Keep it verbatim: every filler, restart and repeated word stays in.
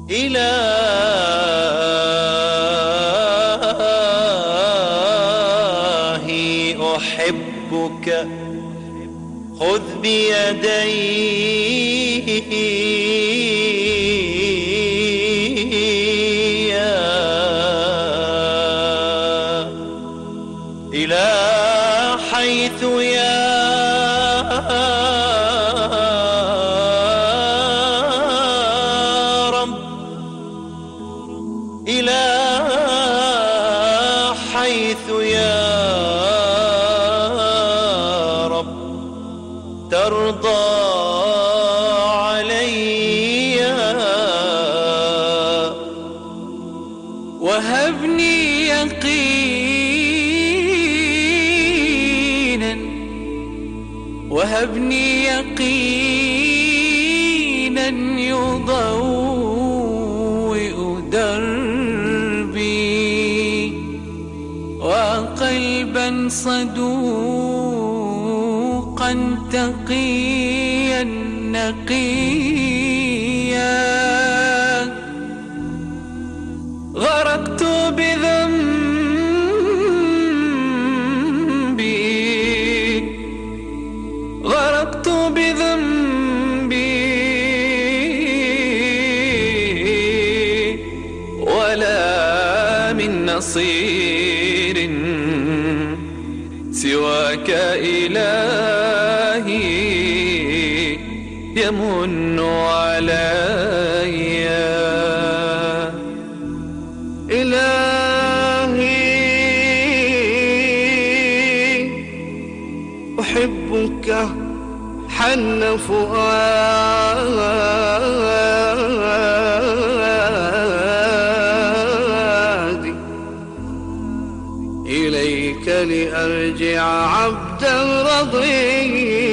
إلهي أحبك خذ بيدي إلى حيث يا رب، إلى حيث يا رب ترضى علي، وهبني يقينا وهبني يقينا يضوئ دربي، وقلبا صدوقا تقيا نقيا. غرقت بذنبي غرقت بذنبي ولا من نصير سواك إلهي يمن علي. إلهي أحبك حن فؤادي إليك لأرجع عبدا رضيا.